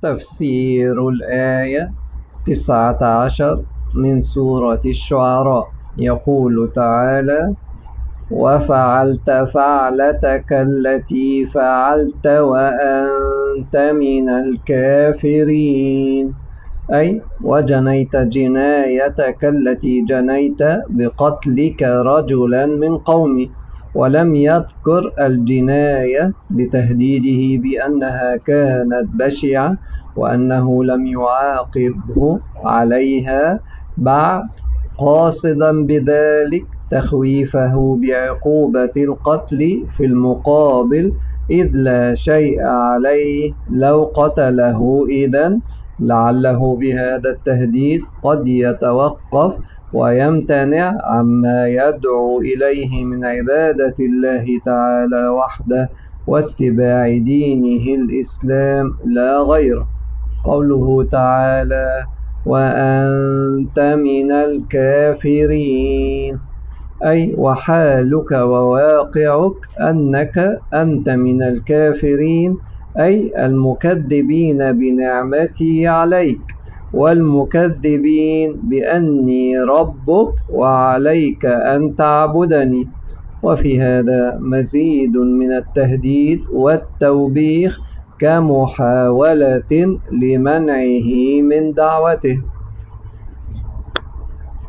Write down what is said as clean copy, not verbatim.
تفسير الآية 19 من سورة الشعراء. يقول تعالى: وفعلت فعلتك التي فعلت وأنت من الكافرين، أي وجنيت جنايتك التي جنيت بقتلك رجلا من قومه، ولم يذكر الجناية لتهديده بأنها كانت بشعة وأنه لم يعاقبه عليها بعد، قاصدا بذلك تخويفه بعقوبة القتل في المقابل، إذ لا شيء عليه لو قتله، إذن لعله بهذا التهديد قد يتوقف ويمتنع عما يدعو إليه من عبادة الله تعالى وحده واتباع دينه الإسلام لا غيره. قوله تعالى: وأنت من الكافرين، أي وحالك وواقعك أنك أنت من الكافرين، أي المكذبين بنعمتي عليك والمكذبين بأني ربك وعليك أن تعبدني. وفي هذا مزيد من التهديد والتوبيخ كمحاولة لمنعه من دعوته.